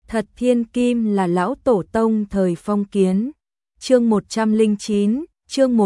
Thật thiên kim là lão tổ tông thời phong kiến. Chương 109, chương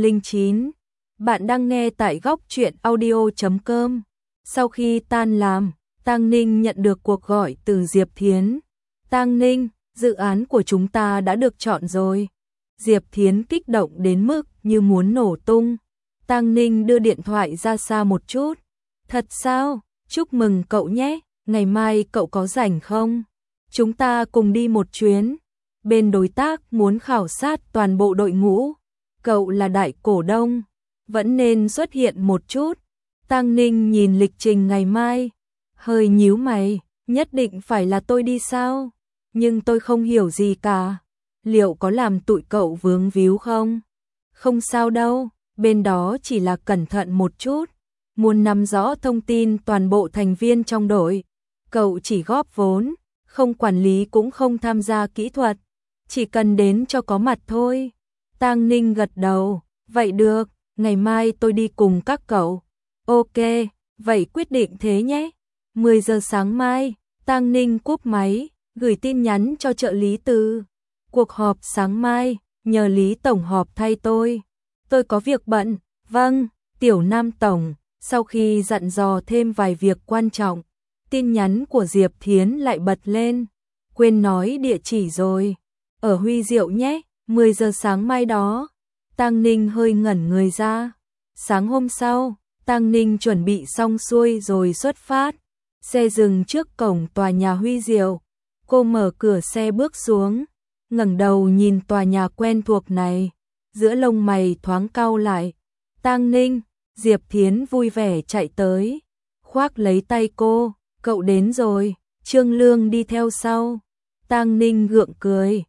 109. Bạn đang nghe tại góc truyện audio.com. Sau khi tan làm, Tang Ninh nhận được cuộc gọi từ Diệp Thiến. Tang Ninh, dự án của chúng ta đã được chọn rồi. Diệp Thiến kích động đến mức như muốn nổ tung. Tang Ninh đưa điện thoại ra xa một chút. Thật sao? Chúc mừng cậu nhé, ngày mai cậu có rảnh không? Chúng ta cùng đi một chuyến. Bên đối tác muốn khảo sát toàn bộ đội ngũ. Cậu là đại cổ đông, vẫn nên xuất hiện một chút. Tang Ninh nhìn lịch trình ngày mai, hơi nhíu mày, nhất định phải là tôi đi sao? Nhưng tôi không hiểu gì cả. Liệu có làm tụi cậu vướng víu không? Không sao đâu, bên đó chỉ là cẩn thận một chút. Muốn nắm rõ thông tin toàn bộ thành viên trong đội. Cậu chỉ góp vốn, không quản lý cũng không tham gia kỹ thuật. Chỉ cần đến cho có mặt thôi. Tang Ninh gật đầu, vậy được, ngày mai tôi đi cùng các cậu. Ok, vậy quyết định thế nhé. 10 giờ sáng mai, Tang Ninh cúp máy, gửi tin nhắn cho trợ lý Từ. Cuộc họp sáng mai, nhờ Lý Tổng họp thay tôi. Tôi có việc bận, vâng, Tiểu Nam Tổng. Sau khi dặn dò thêm vài việc quan trọng, tin nhắn của Diệp Thiến lại bật lên. Quên nói địa chỉ rồi. Ở Huy Diệu nhé, 10 giờ sáng mai đó. Tang Ninh hơi ngẩn người ra. Sáng hôm sau, Tang Ninh chuẩn bị xong xuôi rồi xuất phát. Xe dừng trước cổng tòa nhà Huy Diệu. Cô mở cửa xe bước xuống, ngẩng đầu nhìn tòa nhà quen thuộc này. Giữa lông mày thoáng cau lại. Tang Ninh, Diệp Thiến vui vẻ chạy tới, khoác lấy tay cô, cậu đến rồi. Trương Lương đi theo sau. Tang Ninh gượng cười,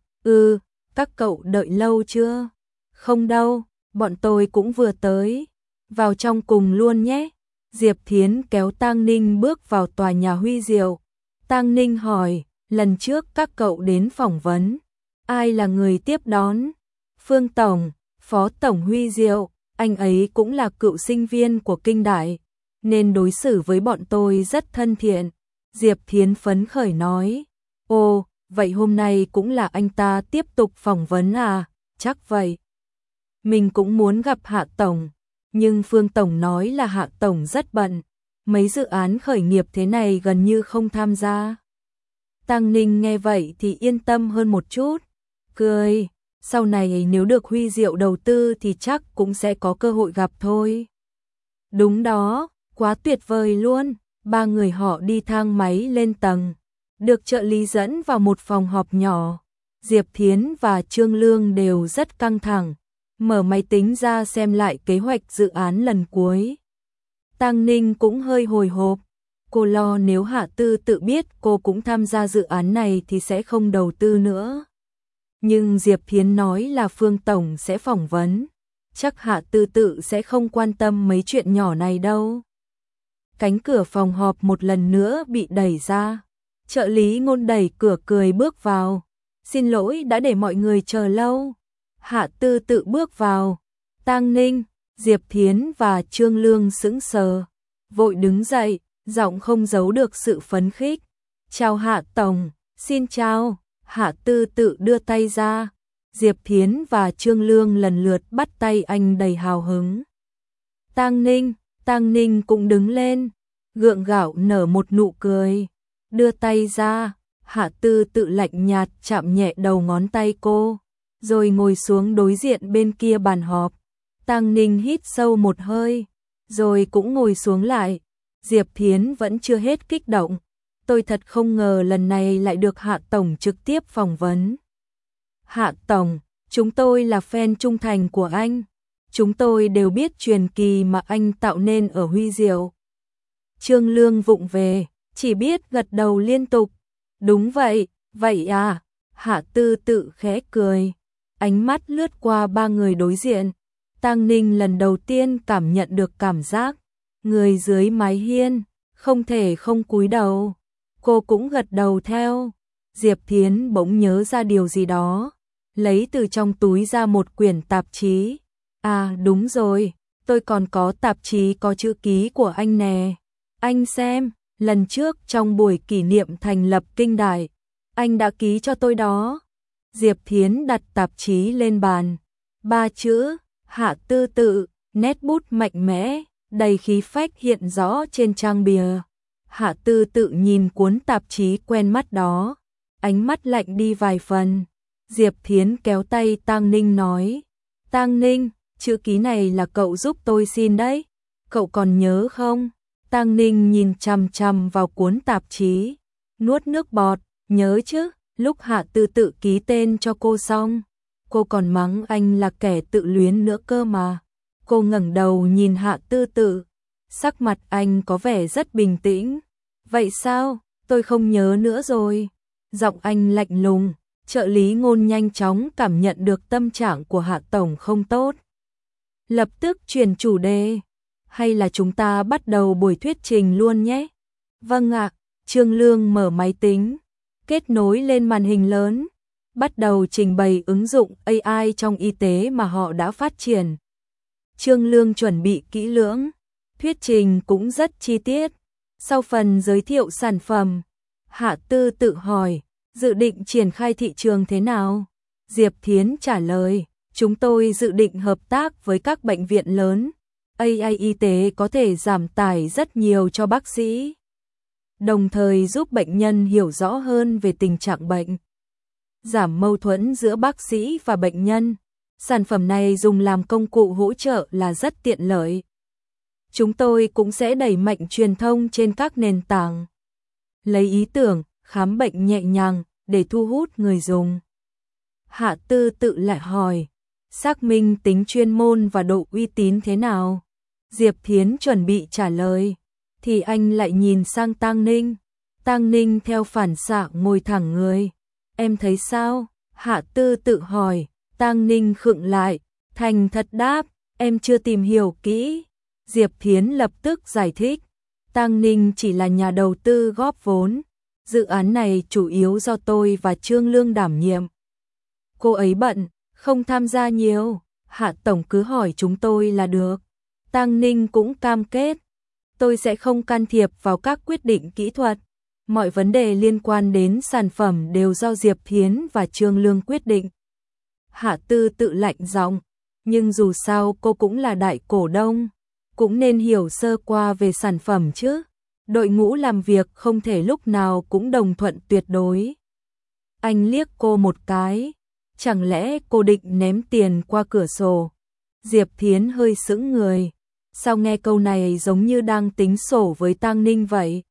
các cậu đợi lâu chưa? Không đâu, bọn tôi cũng vừa tới. Vào trong cùng luôn nhé. Diệp Thiến kéo Tang Ninh bước vào tòa nhà Huy Diệu. Tang Ninh hỏi, lần trước các cậu đến phỏng vấn, ai là người tiếp đón? Phương Tổng, Phó Tổng Huy Diệu, anh ấy cũng là cựu sinh viên của Kinh Đại, nên đối xử với bọn tôi rất thân thiện. Diệp Thiến phấn khởi nói, ồ, vậy hôm nay cũng là anh ta tiếp tục phỏng vấn à? Chắc vậy. Mình cũng muốn gặp Hạ Tổng, nhưng Phương Tổng nói là Hạ Tổng rất bận, mấy dự án khởi nghiệp thế này gần như không tham gia. Tang Ninh nghe vậy thì yên tâm hơn một chút, cười, sau này nếu được Huy Diệu đầu tư thì chắc cũng sẽ có cơ hội gặp thôi. Đúng đó, quá tuyệt vời luôn. Ba người họ đi thang máy lên tầng, được trợ lý dẫn vào một phòng họp nhỏ. Diệp Thiến và Trương Lương đều rất căng thẳng, mở máy tính ra xem lại kế hoạch dự án lần cuối. Tang Ninh cũng hơi hồi hộp, cô lo nếu Hạ Tư tự biết cô cũng tham gia dự án này thì sẽ không đầu tư nữa. Nhưng Diệp Thiến nói là Phương Tổng sẽ phỏng vấn, chắc Hạ Tư tự sẽ không quan tâm mấy chuyện nhỏ này đâu. Cánh cửa phòng họp một lần nữa bị đẩy ra. Trợ lý Ngôn đẩy cửa cười bước vào. Xin lỗi đã để mọi người chờ lâu. Hạ Tư tự bước vào. Tang Ninh, Diệp Thiến và Trương Lương sững sờ, vội đứng dậy, giọng không giấu được sự phấn khích. Chào Hạ Tổng, xin chào. Hạ Tư tự đưa tay ra. Diệp Thiến và Trương Lương lần lượt bắt tay anh đầy hào hứng. Tang Ninh cũng đứng lên, gượng gạo nở một nụ cười, đưa tay ra. Hạ Tư tự lạnh nhạt chạm nhẹ đầu ngón tay cô, rồi ngồi xuống đối diện bên kia bàn họp. Tang Ninh hít sâu một hơi, rồi cũng ngồi xuống lại. Diệp Thiến vẫn chưa hết kích động. Tôi thật không ngờ lần này lại được Hạ Tổng trực tiếp phỏng vấn. Hạ Tổng, chúng tôi là fan trung thành của anh. Chúng tôi đều biết truyền kỳ mà anh tạo nên ở Huy Diệu. Trương Lương vụng về, chỉ biết gật đầu liên tục. Đúng vậy, vậy à? Hạ Tư tự khẽ cười, ánh mắt lướt qua ba người đối diện. Tang Ninh lần đầu tiên cảm nhận được cảm giác người dưới mái hiên, không thể không cúi đầu. Cô cũng gật đầu theo. Diệp Thiến bỗng nhớ ra điều gì đó, lấy từ trong túi ra một quyển tạp chí. À đúng rồi, tôi còn có tạp chí có chữ ký của anh nè. Anh xem, lần trước trong buổi kỷ niệm thành lập Kinh Đại, Anh đã ký cho tôi đó. Diệp Thiến đặt tạp chí lên bàn. 3 chữ, Hạ Tư Tự, nét bút mạnh mẽ, đầy khí phách hiện rõ trên trang bìa. Hạ Tư Tự nhìn cuốn tạp chí quen mắt đó, ánh mắt lạnh đi vài phần. Diệp Thiến kéo tay Tang Ninh nói, Tang Ninh, chữ ký này là cậu giúp tôi xin đấy, cậu còn nhớ không? Tang Ninh nhìn chằm chằm vào cuốn tạp chí, nuốt nước bọt, nhớ chứ, lúc Hạ Tư Tự ký tên cho cô xong, cô còn mắng anh là kẻ tự luyến nữa cơ mà. Cô ngẩng đầu nhìn Hạ Tư Tự, sắc mặt anh có vẻ rất bình tĩnh. Vậy sao, tôi không nhớ nữa rồi. Giọng anh lạnh lùng, trợ lý Ngôn nhanh chóng cảm nhận được tâm trạng của Hạ Tổng không tốt. Lập tức chuyển chủ đề, hay là chúng ta bắt đầu buổi thuyết trình luôn nhé? Vâng ạ, Trương Lương mở máy tính, kết nối lên màn hình lớn, bắt đầu trình bày ứng dụng AI trong y tế mà họ đã phát triển. Trương Lương chuẩn bị kỹ lưỡng, thuyết trình cũng rất chi tiết. Sau phần giới thiệu sản phẩm, Hạ Tư Tự hỏi, dự định triển khai thị trường thế nào? Diệp Thiến trả lời, chúng tôi dự định hợp tác với các bệnh viện lớn. AI y tế có thể giảm tải rất nhiều cho bác sĩ, đồng thời giúp bệnh nhân hiểu rõ hơn về tình trạng bệnh, giảm mâu thuẫn giữa bác sĩ và bệnh nhân. Sản phẩm này dùng làm công cụ hỗ trợ là rất tiện lợi. Chúng tôi cũng sẽ đẩy mạnh truyền thông trên các nền tảng, lấy ý tưởng khám bệnh nhẹ nhàng để thu hút người dùng. Hạ Tư Tự lại hỏi, xác minh tính chuyên môn và độ uy tín thế nào? Diệp Thiến chuẩn bị trả lời, thì anh lại nhìn sang Tang Ninh. Tang Ninh theo phản xạ ngồi thẳng người. Em thấy sao? Hạ Tư Tự hỏi. Tang Ninh khựng lại, thành thật đáp, em chưa tìm hiểu kỹ. Diệp Thiến lập tức giải thích, Tang Ninh chỉ là nhà đầu tư góp vốn. Dự án này chủ yếu do tôi và Trương Lương đảm nhiệm. Cô ấy bận, không tham gia nhiều. Hạ Tổng cứ hỏi chúng tôi là được. Tang Ninh cũng cam kết, tôi sẽ không can thiệp vào các quyết định kỹ thuật. Mọi vấn đề liên quan đến sản phẩm đều do Diệp Thiến và Trương Lương quyết định. Hạ Tư Tự lạnh giọng, nhưng dù sao cô cũng là đại cổ đông, cũng nên hiểu sơ qua về sản phẩm chứ. Đội ngũ làm việc không thể lúc nào cũng đồng thuận tuyệt đối. Anh liếc cô một cái, chẳng lẽ cô định ném tiền qua cửa sổ? Diệp Thiến hơi sững người, sao nghe câu này giống như đang tính sổ với Tang Ninh vậy?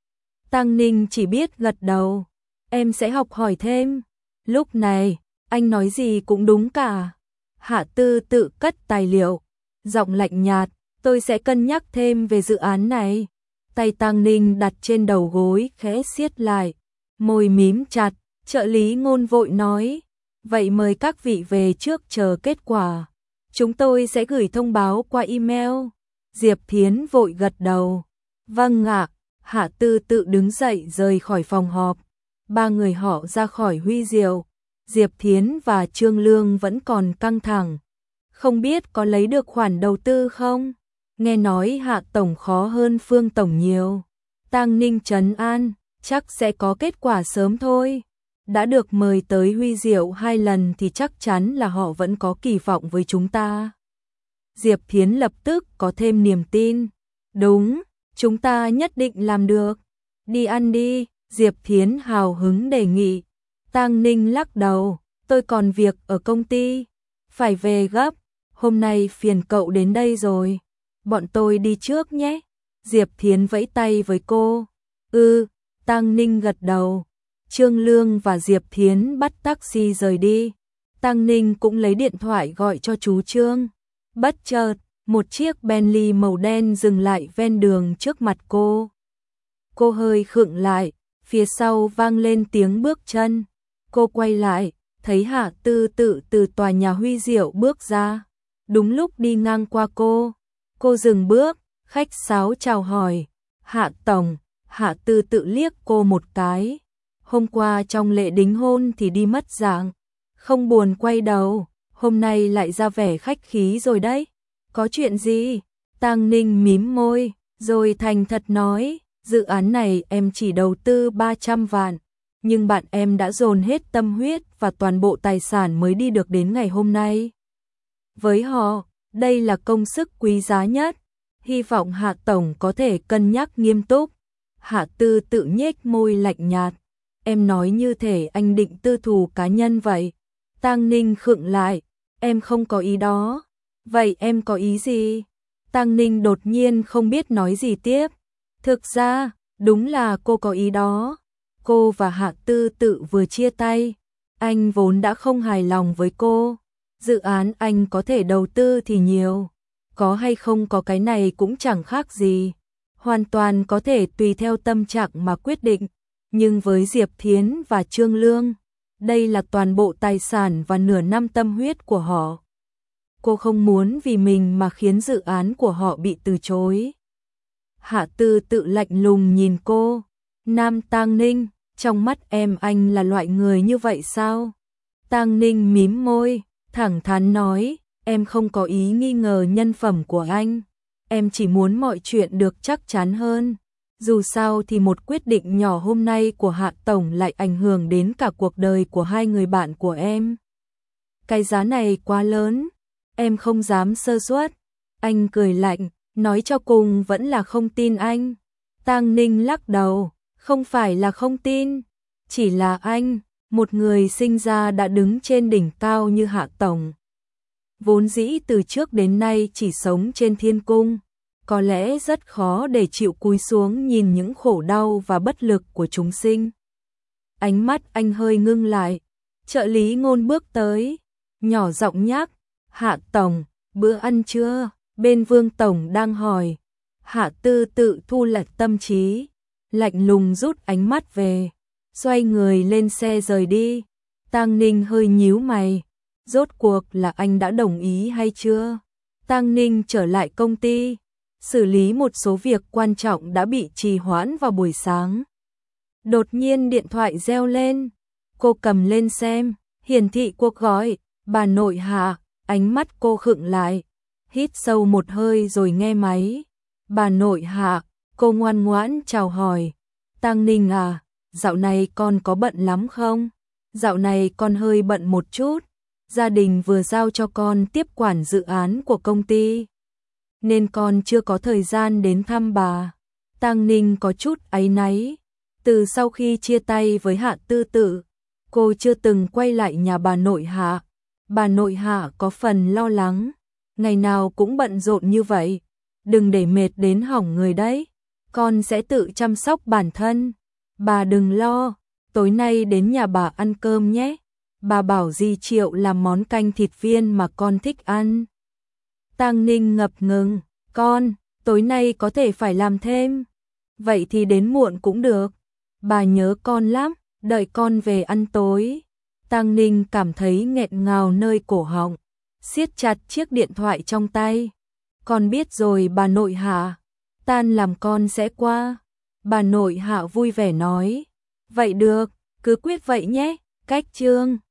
Tang Ninh chỉ biết gật đầu, em sẽ học hỏi thêm. Lúc này, anh nói gì cũng đúng cả. Hạ Tư Tự cất tài liệu, giọng lạnh nhạt, tôi sẽ cân nhắc thêm về dự án này. Tay Tang Ninh đặt trên đầu gối khẽ siết lại, môi mím chặt, trợ lý Ngôn vội nói, vậy mời các vị về trước chờ kết quả. Chúng tôi sẽ gửi thông báo qua email. Diệp Thiến vội gật đầu, vâng ạ. Hạ Tư Tự đứng dậy rời khỏi phòng họp. Ba người họ ra khỏi Huy Diệu. Diệp Thiến và Trương Lương vẫn còn căng thẳng, không biết có lấy được khoản đầu tư không. Nghe nói Hạ Tổng khó hơn Phương Tổng nhiều. Tang Ninh trấn an, chắc sẽ có kết quả sớm thôi. Đã được mời tới Huy Diệu 2 lần thì chắc chắn là họ vẫn có kỳ vọng với chúng ta. Diệp Thiến lập tức có thêm niềm tin. Đúng, chúng ta nhất định làm được. Đi ăn đi, Diệp Thiến hào hứng đề nghị. Tang Ninh lắc đầu, tôi còn việc ở công ty, phải về gấp, hôm nay phiền cậu đến đây rồi, bọn tôi đi trước nhé. Diệp Thiến vẫy tay với cô. Tang Ninh gật đầu. Trương Lương và Diệp Thiến bắt taxi rời đi. Tang Ninh cũng lấy điện thoại gọi cho chú Trương. Bất chợt, một chiếc Bentley màu đen dừng lại ven đường trước mặt cô. Cô hơi khựng lại, phía sau vang lên tiếng bước chân. Cô quay lại, thấy Hạ Tư Tự từ tòa nhà Huy Diệu bước ra. Đúng lúc đi ngang qua cô dừng bước, khách sáo chào hỏi. Hạ Tổng. Hạ Tư Tự liếc cô một cái. Hôm qua trong lễ đính hôn thì đi mất dạng, không buồn quay đầu, hôm nay lại ra vẻ khách khí rồi đấy. Có chuyện gì? Tang Ninh mím môi, rồi thành thật nói, dự án này em chỉ đầu tư 300 vạn, nhưng bạn em đã dồn hết tâm huyết và toàn bộ tài sản mới đi được đến ngày hôm nay. Với họ, đây là công sức quý giá nhất. Hy vọng Hạ Tổng có thể cân nhắc nghiêm túc. Hạ Tư tự nhếch môi lạnh nhạt. Em nói như thể anh định tư thù cá nhân vậy. Tang Ninh khựng lại. Em không có ý đó. Vậy em có ý gì? Tang Ninh đột nhiên không biết nói gì tiếp. Thực ra, đúng là cô có ý đó. Cô và Hạ Tư tự vừa chia tay. Anh vốn đã không hài lòng với cô. Dự án anh có thể đầu tư thì nhiều. Có hay không có cái này cũng chẳng khác gì. Hoàn toàn có thể tùy theo tâm trạng mà quyết định. Nhưng với Diệp Thiến và Trương Lương, đây là toàn bộ tài sản và nửa năm tâm huyết của họ. Cô không muốn vì mình mà khiến dự án của họ bị từ chối. Hạ Tư tự lạnh lùng nhìn cô. Nam Tang Ninh, trong mắt em anh là loại người như vậy sao? Tang Ninh mím môi, thẳng thắn nói, em không có ý nghi ngờ nhân phẩm của anh. Em chỉ muốn mọi chuyện được chắc chắn hơn. Dù sao thì một quyết định nhỏ hôm nay của Hạ Tổng lại ảnh hưởng đến cả cuộc đời của hai người bạn của em. Cái giá này quá lớn, em không dám sơ suất. Anh cười lạnh, nói cho cùng vẫn là không tin anh. Tang Ninh lắc đầu, không phải là không tin, chỉ là anh, một người sinh ra đã đứng trên đỉnh cao như Hạ Tổng. Vốn dĩ từ trước đến nay chỉ sống trên thiên cung, có lẽ rất khó để chịu cúi xuống nhìn những khổ đau và bất lực của chúng sinh. Ánh mắt anh hơi ngưng lại, trợ lý Ngôn bước tới, nhỏ giọng nhắc, Hạ Tổng, bữa ăn chưa? Bên Vương Tổng đang hỏi. Hạ Tư tự thu lại tâm trí, lạnh lùng rút ánh mắt về, xoay người lên xe rời đi. Tang Ninh hơi nhíu mày, rốt cuộc là anh đã đồng ý hay chưa? Tang Ninh trở lại công ty, xử lý một số việc quan trọng đã bị trì hoãn vào buổi sáng. Đột nhiên điện thoại reo lên, cô cầm lên xem, hiển thị cuộc gọi, bà nội Hạ, ánh mắt cô khựng lại, hít sâu một hơi rồi nghe máy. Bà nội Hạ, cô ngoan ngoãn chào hỏi. Tang Ninh à, dạo này con có bận lắm không? Dạo này con hơi bận một chút, gia đình vừa giao cho con tiếp quản dự án của công ty, nên con chưa có thời gian đến thăm bà. Tang Ninh có chút áy náy, từ sau khi chia tay với Hạ Tư Tự, cô chưa từng quay lại nhà bà nội Hạ. Bà nội Hạ có phần lo lắng, ngày nào cũng bận rộn như vậy, đừng để mệt đến hỏng người đấy, con sẽ tự chăm sóc bản thân. Bà đừng lo, tối nay đến nhà bà ăn cơm nhé. Bà bảo dì Triệu làm món canh thịt viên mà con thích ăn. Tang Ninh ngập ngừng, con, tối nay có thể phải làm thêm. Vậy thì đến muộn cũng được. Bà nhớ con lắm, đợi con về ăn tối. Tang Ninh cảm thấy nghẹn ngào nơi cổ họng, siết chặt chiếc điện thoại trong tay. Con biết rồi bà nội Hạ, tan làm con sẽ qua. Bà nội Hạ vui vẻ nói, vậy được, cứ quyết vậy nhé. Cách chương